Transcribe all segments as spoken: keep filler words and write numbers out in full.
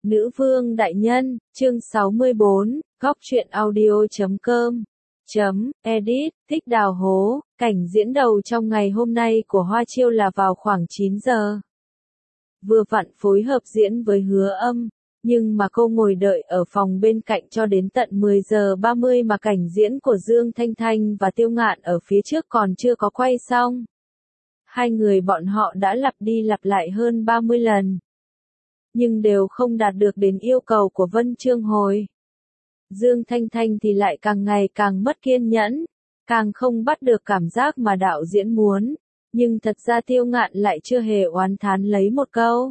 Nữ vương đại nhân, chương sáu mươi bốn, góc truyện audio chấm com, chấm, edit, thích đào hố, cảnh diễn đầu trong ngày hôm nay của Hoa Chiêu là vào khoảng chín giờ. Vừa vặn phối hợp diễn với Hứa Âm, nhưng mà cô ngồi đợi ở phòng bên cạnh cho đến tận mười giờ ba mươi mà cảnh diễn của Dương Thanh Thanh và Tiêu Ngạn ở phía trước còn chưa có quay xong. Hai người bọn họ đã lặp đi lặp lại hơn ba mươi lần, nhưng đều không đạt được đến yêu cầu của Vân Chương Hồi. Dương Thanh Thanh thì lại càng ngày càng mất kiên nhẫn, càng không bắt được cảm giác mà đạo diễn muốn, nhưng thật ra Tiêu Ngạn lại chưa hề oán thán lấy một câu.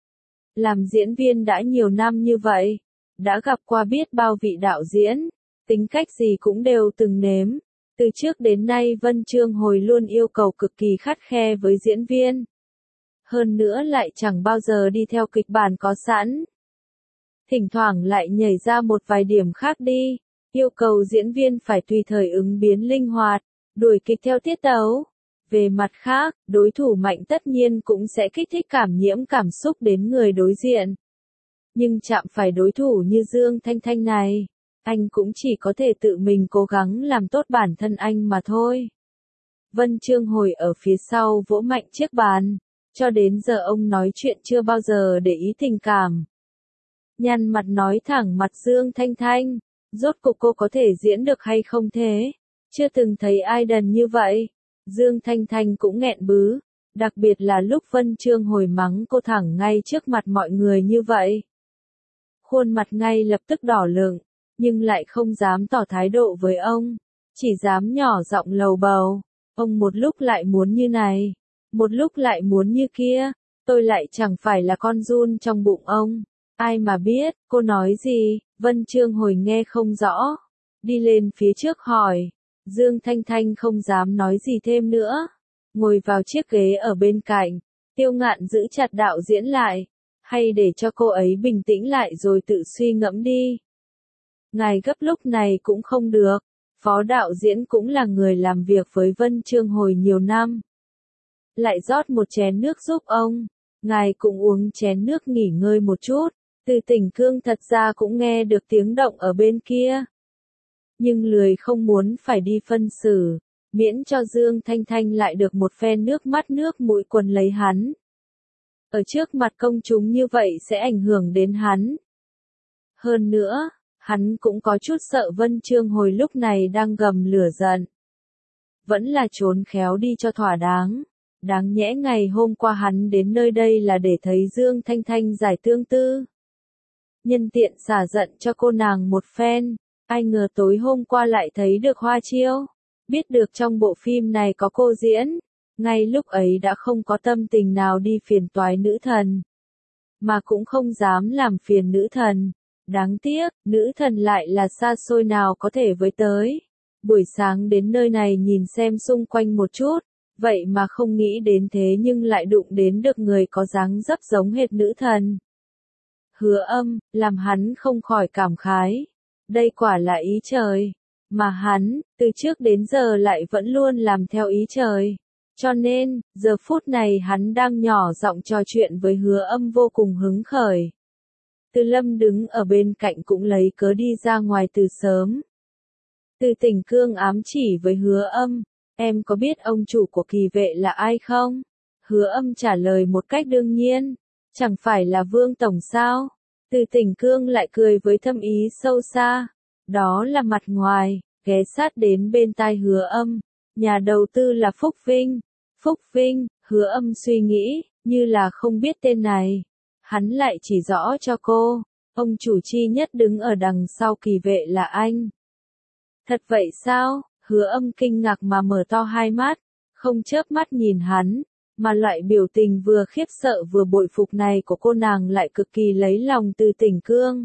Làm diễn viên đã nhiều năm như vậy, đã gặp qua biết bao vị đạo diễn, tính cách gì cũng đều từng nếm. Từ trước đến nay Vân Chương Hồi luôn yêu cầu cực kỳ khắt khe với diễn viên. Hơn nữa lại chẳng bao giờ đi theo kịch bản có sẵn. Thỉnh thoảng lại nhảy ra một vài điểm khác đi, yêu cầu diễn viên phải tùy thời ứng biến linh hoạt, đuổi kịch theo tiết tấu. Về mặt khác, đối thủ mạnh tất nhiên cũng sẽ kích thích cảm nhiễm cảm xúc đến người đối diện. Nhưng chạm phải đối thủ như Dương Thanh Thanh này, anh cũng chỉ có thể tự mình cố gắng làm tốt bản thân anh mà thôi. Vân Chương Hồi ở phía sau vỗ mạnh chiếc bàn. Cho đến giờ ông nói chuyện chưa bao giờ để ý tình cảm. Nhăn mặt nói thẳng mặt Dương Thanh Thanh, rốt cuộc cô có thể diễn được hay không thế? Chưa từng thấy ai đần như vậy. Dương Thanh Thanh cũng nghẹn bứ, đặc biệt là lúc Vân Chương Hồi mắng cô thẳng ngay trước mặt mọi người như vậy. Khuôn mặt ngay lập tức đỏ lựng, nhưng lại không dám tỏ thái độ với ông, chỉ dám nhỏ giọng lầu bầu. Ông một lúc lại muốn như này, một lúc lại muốn như kia, tôi lại chẳng phải là con giun trong bụng ông. Ai mà biết, cô nói gì, Vân Chương Hồi nghe không rõ. Đi lên phía trước hỏi, Dương Thanh Thanh không dám nói gì thêm nữa. Ngồi vào chiếc ghế ở bên cạnh, Tiêu Ngạn giữ chặt đạo diễn lại, hay để cho cô ấy bình tĩnh lại rồi tự suy ngẫm đi. Ngài gấp lúc này cũng không được, phó đạo diễn cũng là người làm việc với Vân Chương Hồi nhiều năm. Lại rót một chén nước giúp ông, ngài cũng uống chén nước nghỉ ngơi một chút. Từ Tỉnh Cương thật ra cũng nghe được tiếng động ở bên kia, nhưng lười không muốn phải đi phân xử, miễn cho Dương Thanh Thanh lại được một phen nước mắt nước mũi quần lấy hắn. Ở trước mặt công chúng như vậy sẽ ảnh hưởng đến hắn. Hơn nữa, hắn cũng có chút sợ Vân Chương Hồi lúc này đang gầm lửa giận. Vẫn là trốn khéo đi cho thỏa đáng. Đáng nhẽ ngày hôm qua hắn đến nơi đây là để thấy Dương Thanh Thanh giải tương tư. Nhân tiện xả giận cho cô nàng một phen, ai ngờ tối hôm qua lại thấy được Hoa Chiêu. Biết được trong bộ phim này có cô diễn, ngay lúc ấy đã không có tâm tình nào đi phiền toái nữ thần. Mà cũng không dám làm phiền nữ thần. Đáng tiếc, nữ thần lại là xa xôi nào có thể với tới. Buổi sáng đến nơi này nhìn xem xung quanh một chút. Vậy mà không nghĩ đến thế nhưng lại đụng đến được người có dáng dấp giống hệt nữ thần. Hứa Âm, làm hắn không khỏi cảm khái. Đây quả là ý trời. Mà hắn, từ trước đến giờ lại vẫn luôn làm theo ý trời. Cho nên, giờ phút này hắn đang nhỏ giọng trò chuyện với Hứa Âm vô cùng hứng khởi. Từ Lâm đứng ở bên cạnh cũng lấy cớ đi ra ngoài từ sớm. Từ Tỉnh Cương ám chỉ với Hứa Âm. Em có biết ông chủ của Kỳ Vệ là ai không? Hứa Âm trả lời một cách đương nhiên. Chẳng phải là Vương Tổng sao? Từ Tỉnh Cương lại cười với thâm ý sâu xa. Đó là mặt ngoài, ghé sát đến bên tai Hứa Âm. Nhà đầu tư là Phúc Vinh. Phúc Vinh, Hứa Âm suy nghĩ, như là không biết tên này. Hắn lại chỉ rõ cho cô. Ông chủ chi nhất đứng ở đằng sau Kỳ Vệ là anh. Thật vậy sao? Hứa Âm kinh ngạc mà mở to hai mắt, không chớp mắt nhìn hắn, mà loại biểu tình vừa khiếp sợ vừa bội phục này của cô nàng lại cực kỳ lấy lòng Từ Tỉnh Cương.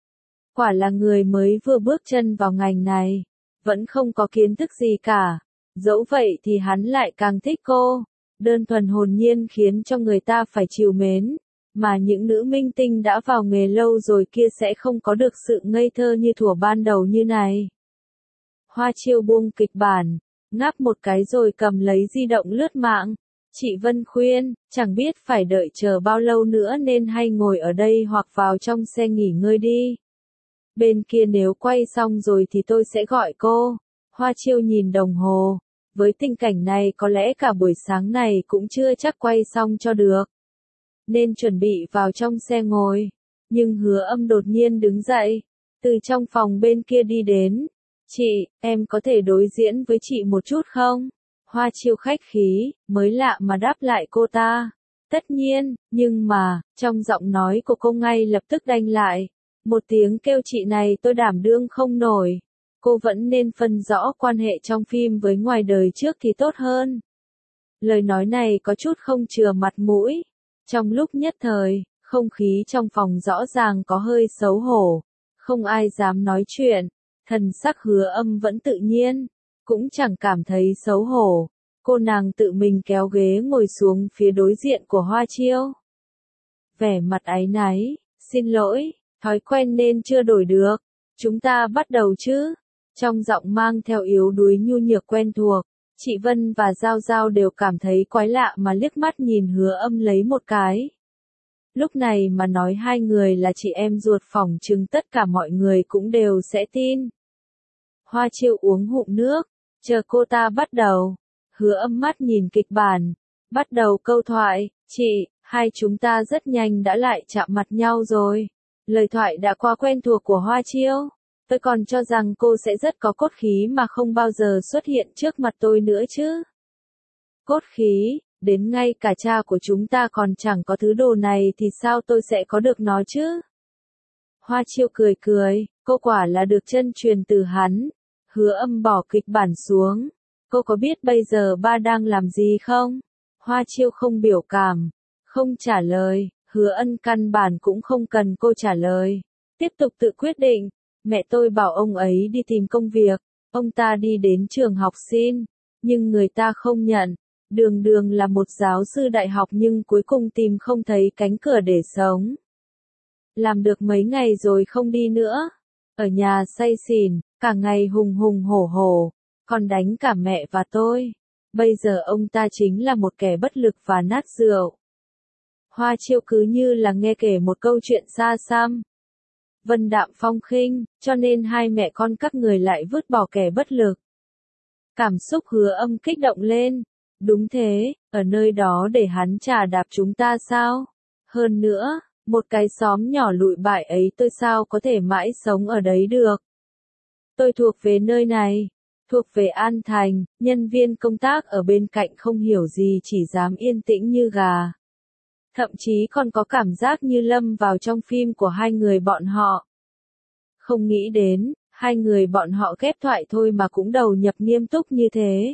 Quả là người mới vừa bước chân vào ngành này, vẫn không có kiến thức gì cả, dẫu vậy thì hắn lại càng thích cô, đơn thuần hồn nhiên khiến cho người ta phải trìu mến, mà những nữ minh tinh đã vào nghề lâu rồi kia sẽ không có được sự ngây thơ như thuở ban đầu như này. Hoa Chiêu buông kịch bản, ngáp một cái rồi cầm lấy di động lướt mạng. Chị Vân khuyên, chẳng biết phải đợi chờ bao lâu nữa nên hay ngồi ở đây hoặc vào trong xe nghỉ ngơi đi. Bên kia nếu quay xong rồi thì tôi sẽ gọi cô. Hoa Chiêu nhìn đồng hồ. Với tình cảnh này có lẽ cả buổi sáng này cũng chưa chắc quay xong cho được. Nên chuẩn bị vào trong xe ngồi. Nhưng Hứa Âm đột nhiên đứng dậy. Từ trong phòng bên kia đi đến. Chị, em có thể đối diễn với chị một chút không? Hoa Chiêu khách khí, mới lạ mà đáp lại cô ta. Tất nhiên, nhưng mà, trong giọng nói của cô ngay lập tức đanh lại. Một tiếng kêu chị này tôi đảm đương không nổi. Cô vẫn nên phân rõ quan hệ trong phim với ngoài đời trước thì tốt hơn. Lời nói này có chút không chừa mặt mũi. Trong lúc nhất thời, không khí trong phòng rõ ràng có hơi xấu hổ. Không ai dám nói chuyện. Thần sắc Hứa Âm vẫn tự nhiên. Cũng chẳng cảm thấy xấu hổ. Cô nàng tự mình kéo ghế ngồi xuống phía đối diện của Hoa Chiêu. Vẻ mặt áy náy, xin lỗi, thói quen nên chưa đổi được. Chúng ta bắt đầu chứ. Trong giọng mang theo yếu đuối nhu nhược quen thuộc, chị Vân và Giao Giao đều cảm thấy quái lạ mà liếc mắt nhìn Hứa Âm lấy một cái. Lúc này mà nói hai người là chị em ruột phỏng chừng tất cả mọi người cũng đều sẽ tin. Hoa Chiêu uống ngụm nước, chờ cô ta bắt đầu. Hứa Âm mắt nhìn kịch bản, bắt đầu câu thoại, chị, hai chúng ta rất nhanh đã lại chạm mặt nhau rồi. Lời thoại đã qua quen thuộc của Hoa Chiêu. Tôi còn cho rằng cô sẽ rất có cốt khí mà không bao giờ xuất hiện trước mặt tôi nữa chứ. Cốt khí, đến ngay cả cha của chúng ta còn chẳng có thứ đồ này thì sao tôi sẽ có được nó chứ? Hoa Chiêu cười cười, cô quả là được chân truyền từ hắn. Hứa Âm bỏ kịch bản xuống. Cô có biết bây giờ ba đang làm gì không? Hoa Chiêu không biểu cảm, không trả lời. Hứa Ân căn bản cũng không cần cô trả lời. Tiếp tục tự quyết định. Mẹ tôi bảo ông ấy đi tìm công việc. Ông ta đi đến trường học xin. Nhưng người ta không nhận. Đường đường là một giáo sư đại học nhưng cuối cùng tìm không thấy cánh cửa để sống. Làm được mấy ngày rồi không đi nữa. Ở nhà say xỉn, cả ngày hùng hùng hổ hổ. Còn đánh cả mẹ và tôi. Bây giờ ông ta chính là một kẻ bất lực và nát rượu. Hoa Chiêu cứ như là nghe kể một câu chuyện xa xăm. Vân đạm phong khinh, cho nên hai mẹ con các người lại vứt bỏ kẻ bất lực. Cảm xúc Hứa Âm kích động lên. Đúng thế, ở nơi đó để hắn chà đạp chúng ta sao? Hơn nữa, một cái xóm nhỏ lụi bại ấy tôi sao có thể mãi sống ở đấy được? Tôi thuộc về nơi này. Thuộc về An Thành, nhân viên công tác ở bên cạnh không hiểu gì chỉ dám yên tĩnh như gà. Thậm chí còn có cảm giác như lâm vào trong phim của hai người bọn họ. Không nghĩ đến, hai người bọn họ ghép thoại thôi mà cũng đầu nhập nghiêm túc như thế.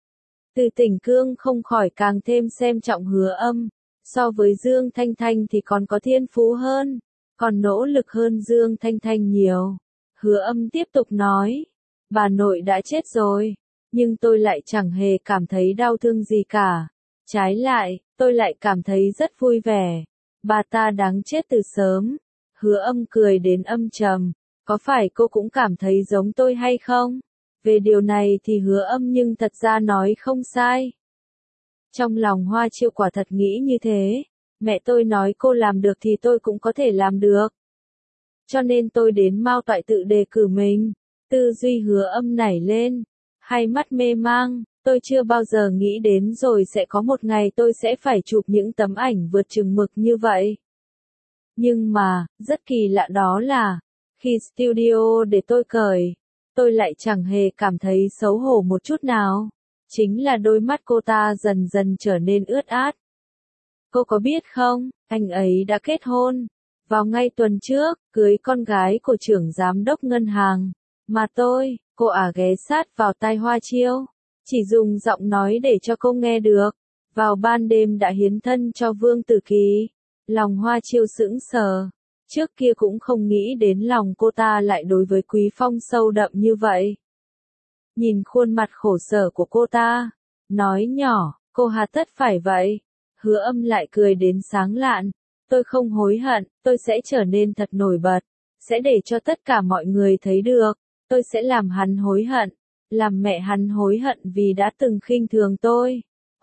Từ Tỉnh Cương không khỏi càng thêm xem trọng Hứa Âm. So với Dương Thanh Thanh thì còn có thiên phú hơn, còn nỗ lực hơn Dương Thanh Thanh nhiều. Hứa Âm tiếp tục nói. Bà nội đã chết rồi, nhưng tôi lại chẳng hề cảm thấy đau thương gì cả. Trái lại, tôi lại cảm thấy rất vui vẻ. Bà ta đáng chết từ sớm. Hứa Âm cười đến âm trầm. Có phải cô cũng cảm thấy giống tôi hay không? Về điều này thì Hứa Âm nhưng thật ra nói không sai. Trong lòng Hoa Chiêu quả thật nghĩ như thế. Mẹ tôi nói cô làm được thì tôi cũng có thể làm được. Cho nên tôi đến Mao Toại tự đề cử mình. Tư duy Hứa Âm nảy lên. Hai mắt mê mang. Tôi chưa bao giờ nghĩ đến rồi sẽ có một ngày tôi sẽ phải chụp những tấm ảnh vượt chừng mực như vậy. Nhưng mà, rất kỳ lạ đó là, khi studio để tôi cởi, tôi lại chẳng hề cảm thấy xấu hổ một chút nào. Chính là đôi mắt cô ta dần dần trở nên ướt át. Cô có biết không, anh ấy đã kết hôn. Vào ngay tuần trước, cưới con gái của trưởng giám đốc ngân hàng. Mà tôi, cô ả ghé sát vào tai Hoa Chiêu. Chỉ dùng giọng nói để cho cô nghe được. Vào ban đêm đã hiến thân cho Vương Tử Kỳ. Lòng Hoa Chiêu sững sờ. Trước kia cũng không nghĩ đến lòng cô ta lại đối với Quý Phong sâu đậm như vậy. Nhìn khuôn mặt khổ sở của cô ta. Nói nhỏ, cô hà tất phải vậy. Hứa Âm lại cười đến sáng lạn. Tôi không hối hận, tôi sẽ trở nên thật nổi bật. Sẽ để cho tất cả mọi người thấy được. Tôi sẽ làm hắn hối hận. Làm mẹ hắn hối hận vì đã từng khinh thường tôi.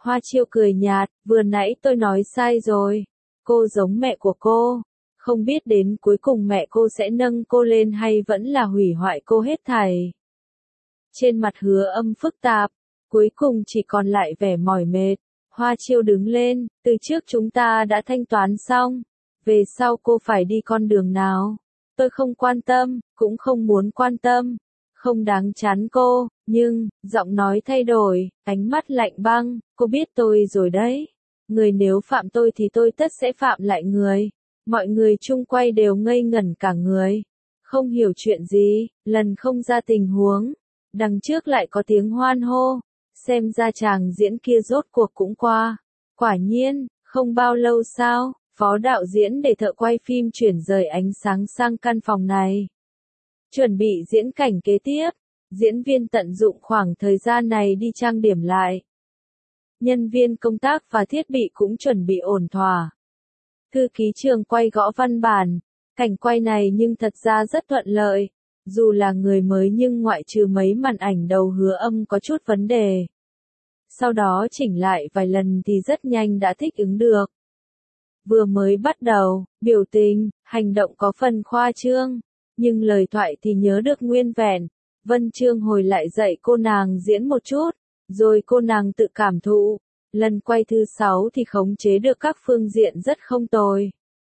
Hoa Chiêu cười nhạt, vừa nãy tôi nói sai rồi. Cô giống mẹ của cô. Không biết đến cuối cùng mẹ cô sẽ nâng cô lên hay vẫn là hủy hoại cô hết thảy. Trên mặt Hứa Âm phức tạp, cuối cùng chỉ còn lại vẻ mỏi mệt. Hoa Chiêu đứng lên, từ trước chúng ta đã thanh toán xong. Về sau cô phải đi con đường nào? Tôi không quan tâm, cũng không muốn quan tâm. Không đáng chán cô, nhưng, giọng nói thay đổi, ánh mắt lạnh băng, cô biết tôi rồi đấy. Người nếu phạm tôi thì tôi tất sẽ phạm lại người. Mọi người chung quay đều ngây ngẩn cả người. Không hiểu chuyện gì, lần không ra tình huống. Đằng trước lại có tiếng hoan hô. Xem ra chàng diễn kia rốt cuộc cũng qua. Quả nhiên, không bao lâu sau, phó đạo diễn để thợ quay phim chuyển rời ánh sáng sang căn phòng này. Chuẩn bị diễn cảnh kế tiếp, diễn viên tận dụng khoảng thời gian này đi trang điểm lại. Nhân viên công tác và thiết bị cũng chuẩn bị ổn thỏa. Thư ký trường quay gõ văn bản, cảnh quay này nhưng thật ra rất thuận lợi. Dù là người mới nhưng ngoại trừ mấy màn ảnh đầu Hứa Âm có chút vấn đề. Sau đó chỉnh lại vài lần thì rất nhanh đã thích ứng được. Vừa mới bắt đầu, biểu tình, hành động có phần khoa trương, nhưng lời thoại thì nhớ được nguyên vẹn. Vân Chương hồi lại dạy cô nàng diễn một chút, rồi cô nàng tự cảm thụ. Lần quay thứ sáu thì khống chế được các phương diện rất không tồi.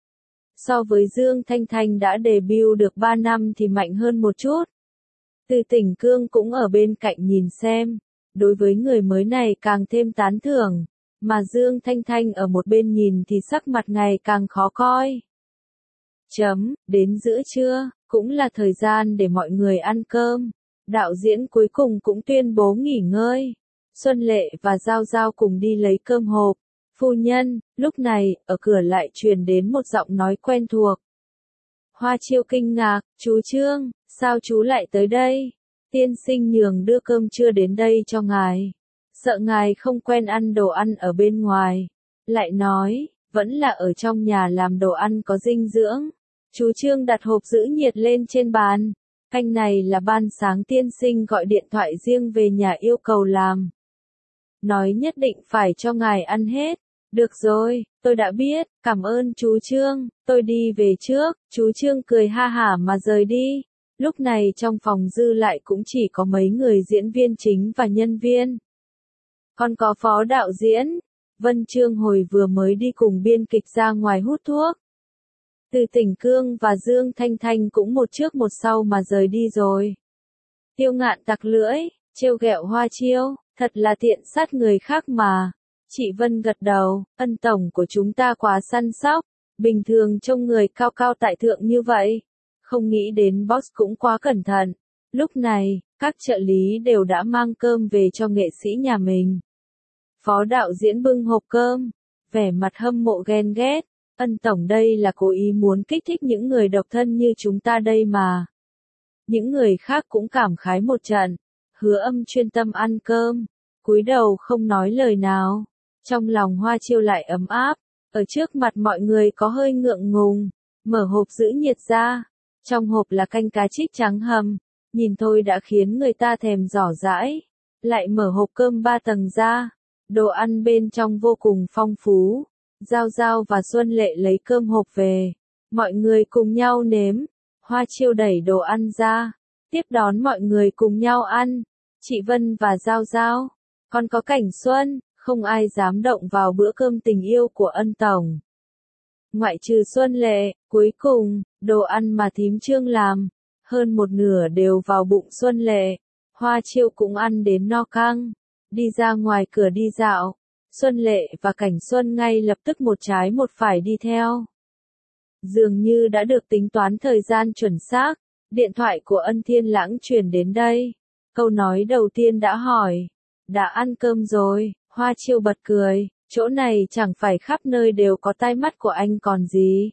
So với Dương Thanh Thanh đã debut được ba năm thì mạnh hơn một chút. Từ Tỉnh Cương cũng ở bên cạnh nhìn xem. Đối với người mới này càng thêm tán thưởng. Mà Dương Thanh Thanh ở một bên nhìn thì sắc mặt ngày càng khó coi. Chấm, đến giữa trưa, cũng là thời gian để mọi người ăn cơm. Đạo diễn cuối cùng cũng tuyên bố nghỉ ngơi. Xuân Lệ và Giao Giao cùng đi lấy cơm hộp. Phu nhân, lúc này, ở cửa lại truyền đến một giọng nói quen thuộc. Hoa Chiêu kinh ngạc, chú Trương, sao chú lại tới đây? Tiên sinh nhường đưa cơm trưa đến đây cho ngài. Sợ ngài không quen ăn đồ ăn ở bên ngoài. Lại nói, vẫn là ở trong nhà làm đồ ăn có dinh dưỡng. Chú Trương đặt hộp giữ nhiệt lên trên bàn. Canh này là ban sáng tiên sinh gọi điện thoại riêng về nhà yêu cầu làm. Nói nhất định phải cho ngài ăn hết. Được rồi, tôi đã biết, cảm ơn chú Trương, tôi đi về trước. Chú Trương cười ha hả mà rời đi. Lúc này trong phòng dư lại cũng chỉ có mấy người diễn viên chính và nhân viên. Còn có phó đạo diễn, Vân Chương hồi vừa mới đi cùng biên kịch ra ngoài hút thuốc. Từ Tỉnh Cương và Dương Thanh Thanh cũng một trước một sau mà rời đi rồi. Tiêu Ngạn tặc lưỡi, trêu ghẹo Hoa Chiêu, thật là tiện sát người khác mà. Chị Vân gật đầu, Ân tổng của chúng ta quá săn sóc, bình thường trông người cao cao tại thượng như vậy. Không nghĩ đến boss cũng quá cẩn thận. Lúc này, các trợ lý đều đã mang cơm về cho nghệ sĩ nhà mình. Phó đạo diễn bưng hộp cơm, vẻ mặt hâm mộ ghen ghét. Ân tổng đây là cố ý muốn kích thích những người độc thân như chúng ta đây mà. Những người khác cũng cảm khái một trận. Hứa Âm chuyên tâm ăn cơm, cúi đầu không nói lời nào. Trong lòng Hoa Chiêu lại ấm áp. Ở trước mặt mọi người có hơi ngượng ngùng. Mở hộp giữ nhiệt ra. Trong hộp là canh cá trích trắng hầm. Nhìn thôi đã khiến người ta thèm giỏ dãi. Lại mở hộp cơm ba tầng ra. Đồ ăn bên trong vô cùng phong phú. Giao Giao và Xuân Lệ lấy cơm hộp về. Mọi người cùng nhau nếm. Hoa Chiêu đẩy đồ ăn ra. Tiếp đón mọi người cùng nhau ăn. Chị Vân và Giao Giao. Còn có Cảnh Xuân. Không ai dám động vào bữa cơm tình yêu của Ân tổng. Ngoại trừ Xuân Lệ, cuối cùng, đồ ăn mà thím Trương làm. Hơn một nửa đều vào bụng Xuân Lệ. Hoa Chiêu cũng ăn đến no căng. Đi ra ngoài cửa đi dạo. Xuân Lệ và Cảnh Xuân ngay lập tức một trái một phải đi theo. Dường như đã được tính toán thời gian chuẩn xác, điện thoại của Ân Thiên Lãng truyền đến đây. Câu nói đầu tiên đã hỏi, đã ăn cơm rồi, Hoa Chiêu bật cười, chỗ này chẳng phải khắp nơi đều có tai mắt của anh còn gì.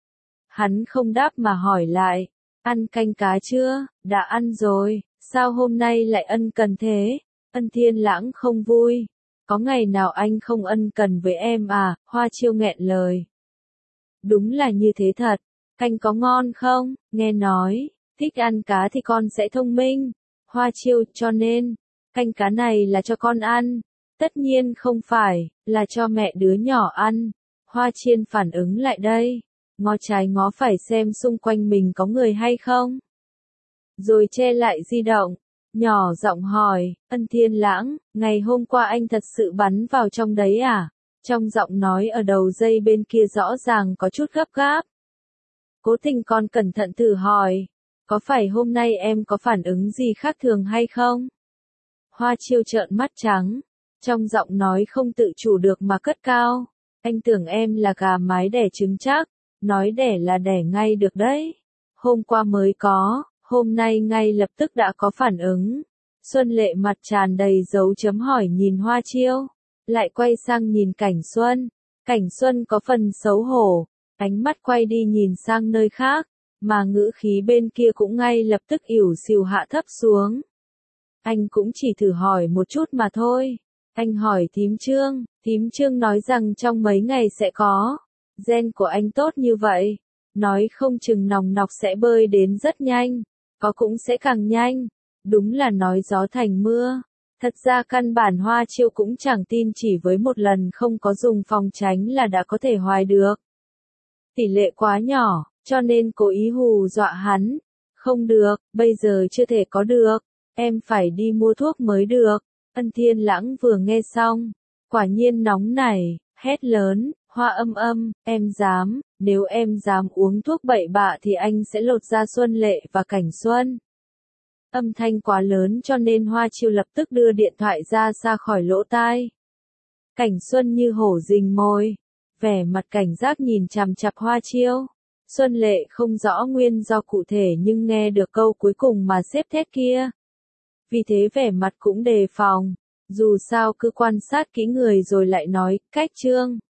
Hắn không đáp mà hỏi lại, ăn canh cá chưa, đã ăn rồi, sao hôm nay lại ân cần thế? Ân Thiên Lãng không vui. Có ngày nào anh không ân cần với em à? Hoa Chiêu nghẹn lời. Đúng là như thế thật. Canh có ngon không? Nghe nói, thích ăn cá thì con sẽ thông minh. Hoa Chiêu, cho nên, canh cá này là cho con ăn. Tất nhiên không phải, là cho mẹ đứa nhỏ ăn. Hoa Chiên phản ứng lại đây, ngó trái ngó phải xem xung quanh mình có người hay không. Rồi che lại di động, nhỏ giọng hỏi, Ân Thiên Lãng, ngày hôm qua anh thật sự bắn vào trong đấy à? Trong giọng nói ở đầu dây bên kia rõ ràng có chút gấp gáp. Cố Tình còn cẩn thận thử hỏi, có phải hôm nay em có phản ứng gì khác thường hay không? Hoa Chiêu trợn mắt trắng, trong giọng nói không tự chủ được mà cất cao, anh tưởng em là gà mái đẻ trứng chắc, nói đẻ là đẻ ngay được đấy. Hôm qua mới có, hôm nay ngay lập tức đã có phản ứng. Xuân Lệ mặt tràn đầy dấu chấm hỏi nhìn Hoa Chiêu, lại quay sang nhìn Cảnh Xuân. Cảnh Xuân có phần xấu hổ, ánh mắt quay đi nhìn sang nơi khác, mà ngữ khí bên kia cũng ngay lập tức ỉu xìu hạ thấp xuống. Anh cũng chỉ thử hỏi một chút mà thôi. Anh hỏi thím Trương, thím Trương nói rằng trong mấy ngày sẽ có. Gen của anh tốt như vậy, nói không chừng nòng nọc sẽ bơi đến rất nhanh, có cũng sẽ càng nhanh. Đúng là nói gió thành mưa. Thật ra căn bản Hoa Chiêu cũng chẳng tin chỉ với một lần không có dùng phòng tránh là đã có thể hoài được. Tỷ lệ quá nhỏ, cho nên cố ý hù dọa hắn. Không được, bây giờ chưa thể có được, em phải đi mua thuốc mới được. Ân Thiên Lãng vừa nghe xong, quả nhiên nóng nảy, hét lớn, Hoa Âm Âm, em dám, nếu em dám uống thuốc bậy bạ thì anh sẽ lột da Xuân Lệ và Cảnh Xuân. Âm thanh quá lớn cho nên Hoa Chiêu lập tức đưa điện thoại ra xa khỏi lỗ tai. Cảnh Xuân như hổ rình mồi, vẻ mặt cảnh giác nhìn chằm chằm Hoa Chiêu. Xuân Lệ không rõ nguyên do cụ thể nhưng nghe được câu cuối cùng mà xếp thét kia. Vì thế vẻ mặt cũng đề phòng, dù sao cứ quan sát kỹ người rồi lại nói, cách Trương.